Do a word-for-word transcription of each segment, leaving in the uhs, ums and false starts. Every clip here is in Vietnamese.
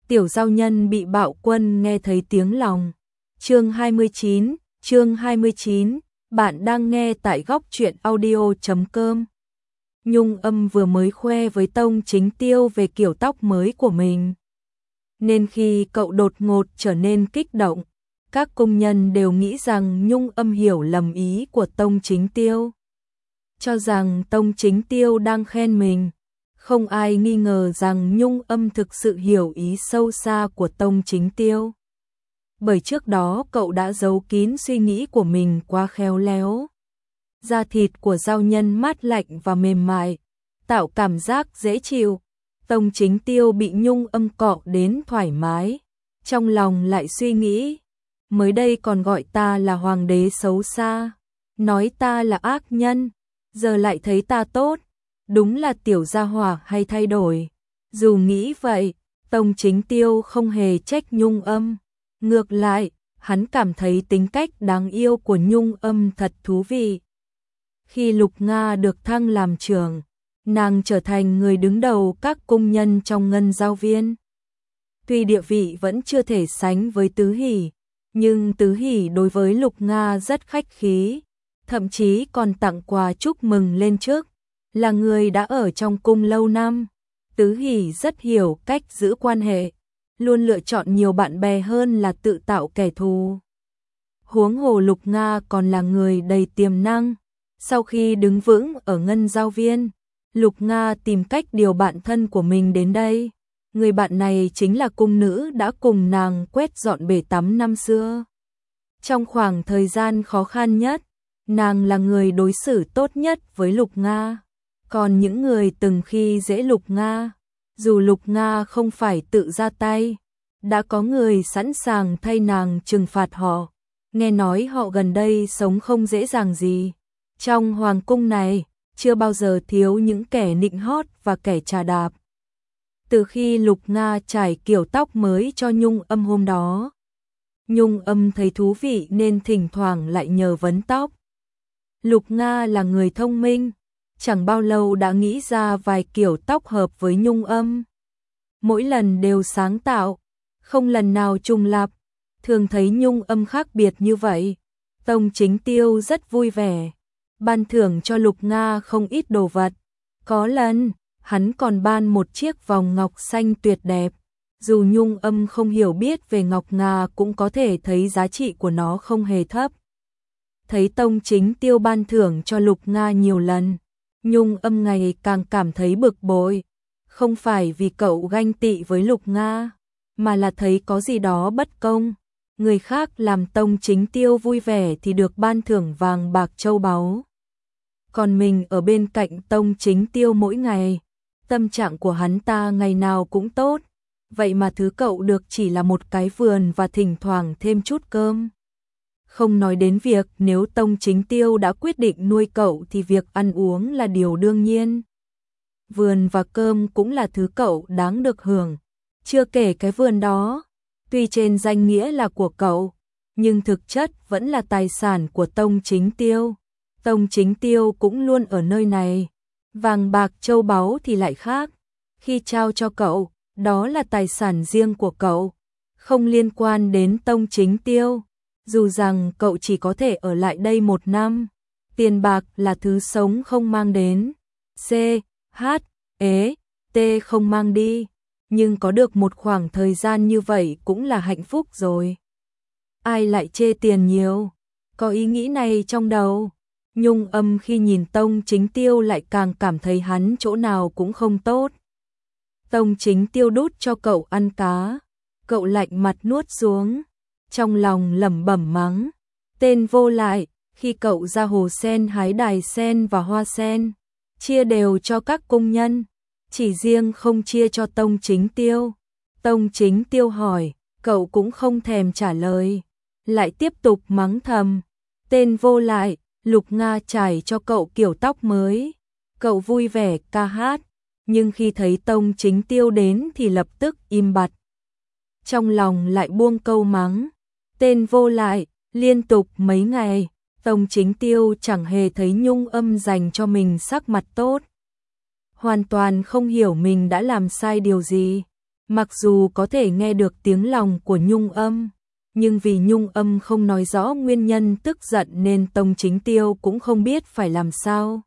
Tiểu giao nhân bị bạo quân nghe thấy tiếng lòng. Chương hai mươi chín, chương hai mươi chín, bạn đang nghe tại góc truyện audio chấm com. Nhung Âm vừa mới khoe với Tông Chính Tiêu về kiểu tóc mới của mình. Nên khi cậu đột ngột trở nên kích động, các công nhân đều nghĩ rằng Nhung Âm hiểu lầm ý của Tông Chính Tiêu. Cho rằng Tông Chính Tiêu đang khen mình. Không ai nghi ngờ rằng Nhung Âm thực sự hiểu ý sâu xa của Tông Chính Tiêu. Bởi trước đó cậu đã giấu kín suy nghĩ của mình quá khéo léo. Da thịt của giao nhân mát lạnh và mềm mại, tạo cảm giác dễ chịu. Tông Chính Tiêu bị Nhung Âm cọ đến thoải mái, trong lòng lại suy nghĩ, mới đây còn gọi ta là hoàng đế xấu xa, nói ta là ác nhân, giờ lại thấy ta tốt, đúng là tiểu gia hỏa hay thay đổi. Dù nghĩ vậy, Tông Chính Tiêu không hề trách Nhung Âm, ngược lại, hắn cảm thấy tính cách đáng yêu của Nhung Âm thật thú vị. Khi Lục Nga được thăng làm trưởng, nàng trở thành người đứng đầu các cung nhân trong ngân giao viên. Tuy địa vị vẫn chưa thể sánh với Tứ Hỷ, nhưng Tứ Hỷ đối với Lục Nga rất khách khí, thậm chí còn tặng quà chúc mừng lên trước. Là người đã ở trong cung lâu năm, Tứ Hỷ rất hiểu cách giữ quan hệ, luôn lựa chọn nhiều bạn bè hơn là tự tạo kẻ thù. Huống hồ Lục Nga còn là người đầy tiềm năng. Sau khi đứng vững ở ngân giao viên, Lục Nga tìm cách điều bạn thân của mình đến đây. Người bạn này chính là cung nữ đã cùng nàng quét dọn bể tắm năm xưa. Trong khoảng thời gian khó khăn nhất, nàng là người đối xử tốt nhất với Lục Nga. Còn những người từng khi dễ Lục Nga, dù Lục Nga không phải tự ra tay, đã có người sẵn sàng thay nàng trừng phạt họ. Nghe nói họ gần đây sống không dễ dàng gì. Trong hoàng cung này, chưa bao giờ thiếu những kẻ nịnh hót và kẻ trà đạp. Từ khi Lục Nga trải kiểu tóc mới cho Nhung Âm hôm đó, Nhung Âm thấy thú vị nên thỉnh thoảng lại nhờ vấn tóc. Lục Nga là người thông minh, chẳng bao lâu đã nghĩ ra vài kiểu tóc hợp với Nhung Âm. Mỗi lần đều sáng tạo, không lần nào trùng lặp, thường thấy Nhung Âm khác biệt như vậy. Tông Chính Tiêu rất vui vẻ, ban thưởng cho Lục Nga không ít đồ vật. Có lần, hắn còn ban một chiếc vòng ngọc xanh tuyệt đẹp. Dù Nhung Âm không hiểu biết về ngọc ngà cũng có thể thấy giá trị của nó không hề thấp. Thấy Tông Chính Tiêu ban thưởng cho Lục Nga nhiều lần, Nhung Âm ngày càng cảm thấy bực bội. Không phải vì cậu ganh tị với Lục Nga, mà là thấy có gì đó bất công. Người khác làm Tông Chính Tiêu vui vẻ thì được ban thưởng vàng bạc châu báu. Còn mình ở bên cạnh Tông Chính Tiêu mỗi ngày, tâm trạng của hắn ta ngày nào cũng tốt. Vậy mà thứ cậu được chỉ là một cái vườn và thỉnh thoảng thêm chút cơm. Không nói đến việc nếu Tông Chính Tiêu đã quyết định nuôi cậu thì việc ăn uống là điều đương nhiên. Vườn và cơm cũng là thứ cậu đáng được hưởng. Chưa kể cái vườn đó, tuy trên danh nghĩa là của cậu, nhưng thực chất vẫn là tài sản của Tông Chính Tiêu. Tông Chính Tiêu cũng luôn ở nơi này. Vàng bạc châu báu thì lại khác. Khi trao cho cậu, đó là tài sản riêng của cậu, không liên quan đến Tông Chính Tiêu. Dù rằng cậu chỉ có thể ở lại đây một năm, tiền bạc là thứ sống không mang đến, C, H, E, T không mang đi, nhưng có được một khoảng thời gian như vậy cũng là hạnh phúc rồi. Ai lại chê tiền nhiều? Có ý nghĩ này trong đầu. Nhung Âm khi nhìn Tông Chính Tiêu lại càng cảm thấy hắn chỗ nào cũng không tốt. Tông Chính Tiêu đút cho cậu ăn cá, cậu lạnh mặt nuốt xuống, trong lòng lẩm bẩm mắng, tên vô lại. Khi cậu ra hồ sen hái đài sen và hoa sen, chia đều cho các công nhân, chỉ riêng không chia cho Tông Chính Tiêu. Tông Chính Tiêu hỏi, cậu cũng không thèm trả lời, lại tiếp tục mắng thầm, tên vô lại. Lục Nga trải cho cậu kiểu tóc mới, cậu vui vẻ ca hát, nhưng khi thấy Tông Chính Tiêu đến thì lập tức im bặt. Trong lòng lại buông câu mắng, tên vô lại. Liên tục mấy ngày, Tông Chính Tiêu chẳng hề thấy Nhung Âm dành cho mình sắc mặt tốt. Hoàn toàn không hiểu mình đã làm sai điều gì. Mặc dù có thể nghe được tiếng lòng của Nhung Âm, nhưng vì Nhung Âm không nói rõ nguyên nhân tức giận nên Tông Chính Tiêu cũng không biết phải làm sao.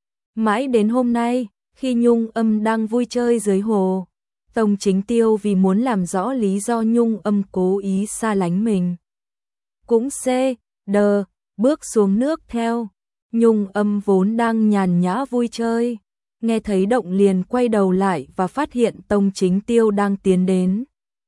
Mãi đến hôm nay, khi Nhung Âm đang vui chơi dưới hồ, Tông Chính Tiêu vì muốn làm rõ lý do Nhung Âm cố ý xa lánh mình, cũng xê, đờ, bước xuống nước theo. Nhung Âm vốn đang nhàn nhã vui chơi, nghe thấy động liền quay đầu lại và phát hiện Tông Chính Tiêu đang tiến đến.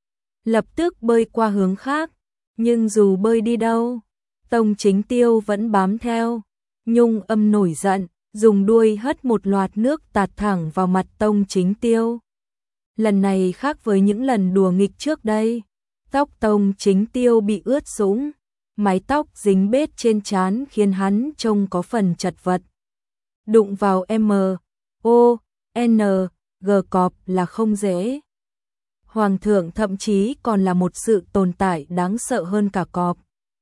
Lập tức bơi qua hướng khác, nhưng dù bơi đi đâu, Tông Chính Tiêu vẫn bám theo. Nhung Âm nổi giận, dùng đuôi hất một loạt nước tạt thẳng vào mặt Tông Chính Tiêu. Lần này khác với những lần đùa nghịch trước đây, tóc Tông Chính Tiêu bị ướt sũng, mái tóc dính bết trên trán khiến hắn trông có phần chật vật. Đụng vào M, O, N, G cọp là không dễ. Hoàng thượng thậm chí còn là một sự tồn tại đáng sợ hơn cả cọp.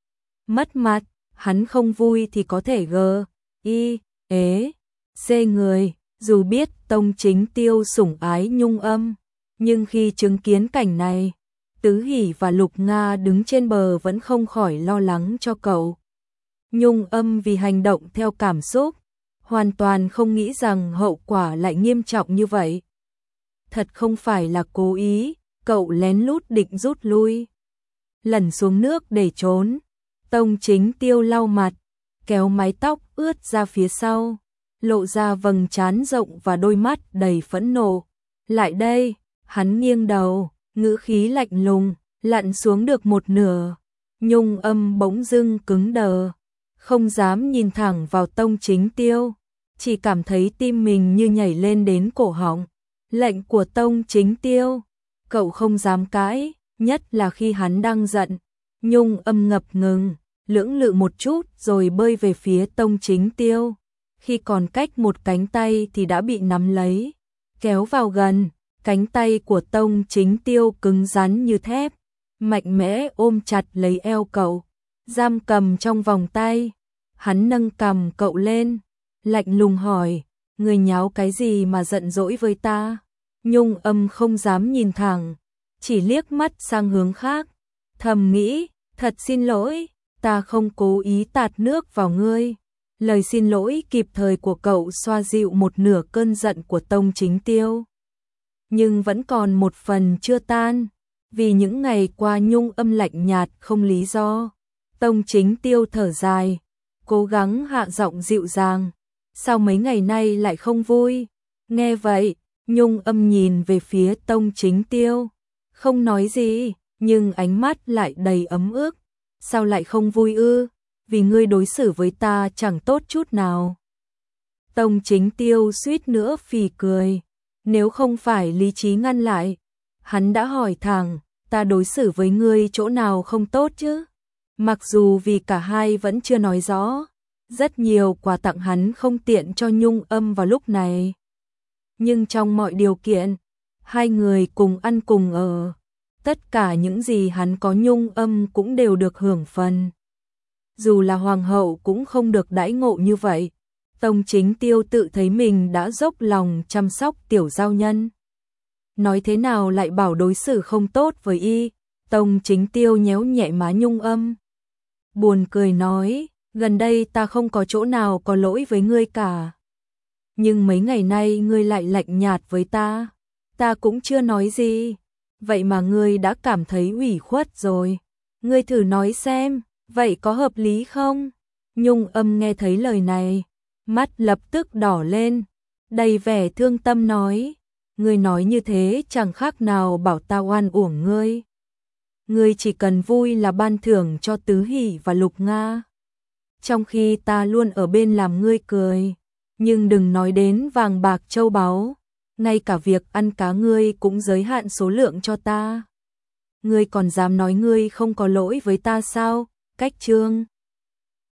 Mất mặt, hắn không vui thì có thể G, I, ế, C người, dù biết Tông Chính Tiêu sủng ái Nhung Âm, nhưng khi chứng kiến cảnh này, Tứ Hỷ và Lục Nga đứng trên bờ vẫn không khỏi lo lắng cho cậu. Nhung Âm vì hành động theo cảm xúc, hoàn toàn không nghĩ rằng hậu quả lại nghiêm trọng như vậy. Thật không phải là cố ý, cậu lén lút định rút lui, lẩn xuống nước để trốn. Tông Chính Tiêu lau mặt, kéo mái tóc ướt ra phía sau, lộ ra vầng trán rộng và đôi mắt đầy phẫn nộ. Lại đây, hắn nghiêng đầu, ngữ khí lạnh lùng, lặn xuống được một nửa. Nhung Âm bỗng dưng cứng đờ, không dám nhìn thẳng vào Tông Chính Tiêu, chỉ cảm thấy tim mình như nhảy lên đến cổ họng. Lệnh của Tông Chính Tiêu, cậu không dám cãi, nhất là khi hắn đang giận. Nhung Âm ngập ngừng, lưỡng lự một chút rồi bơi về phía Tông Chính Tiêu. Khi còn cách một cánh tay thì đã bị nắm lấy, kéo vào gần. Cánh tay của Tông Chính Tiêu cứng rắn như thép, mạnh mẽ ôm chặt lấy eo cậu, giam cầm trong vòng tay. Hắn nâng cằm cậu lên, lạnh lùng hỏi, người nháo cái gì mà giận dỗi với ta? Nhung Âm không dám nhìn thẳng, chỉ liếc mắt sang hướng khác, thầm nghĩ, thật xin lỗi, ta không cố ý tạt nước vào ngươi. Lời xin lỗi kịp thời của cậu xoa dịu một nửa cơn giận của Tông Chính Tiêu, nhưng vẫn còn một phần chưa tan, vì những ngày qua Nhung Âm lạnh nhạt không lý do. Tông Chính Tiêu thở dài, cố gắng hạ giọng dịu dàng, sao mấy ngày nay lại không vui? Nghe vậy, Nhung Âm nhìn về phía Tông Chính Tiêu, không nói gì, nhưng ánh mắt lại đầy ấm ức. Sao lại không vui ư? Vì ngươi đối xử với ta chẳng tốt chút nào. Tông Chính Tiêu suýt nữa phì cười. Nếu không phải lý trí ngăn lại, hắn đã hỏi thẳng, ta đối xử với ngươi chỗ nào không tốt chứ? Mặc dù vì cả hai vẫn chưa nói rõ, rất nhiều quà tặng hắn không tiện cho Nhung Âm vào lúc này. Nhưng trong mọi điều kiện, hai người cùng ăn cùng ở, tất cả những gì hắn có Nhung Âm cũng đều được hưởng phần. Dù là hoàng hậu cũng không được đãi ngộ như vậy. Tông Chính Tiêu tự thấy mình đã dốc lòng chăm sóc tiểu giao nhân, nói thế nào lại bảo đối xử không tốt với y. Tông Chính Tiêu nhéo nhẹ má Nhung Âm, buồn cười nói, gần đây ta không có chỗ nào có lỗi với ngươi cả, nhưng mấy ngày nay ngươi lại lạnh nhạt với ta, ta cũng chưa nói gì, vậy mà ngươi đã cảm thấy ủy khuất rồi. Ngươi thử nói xem, vậy có hợp lý không? Nhung Âm nghe thấy lời này, mắt lập tức đỏ lên, đầy vẻ thương tâm nói, ngươi nói như thế chẳng khác nào bảo ta oan uổng ngươi. Ngươi chỉ cần vui là ban thưởng cho Tứ Hỷ và Lục Nga, trong khi ta luôn ở bên làm ngươi cười. Nhưng đừng nói đến vàng bạc châu báu, ngay cả việc ăn cá ngươi cũng giới hạn số lượng cho ta. Ngươi còn dám nói ngươi không có lỗi với ta sao? Cách chương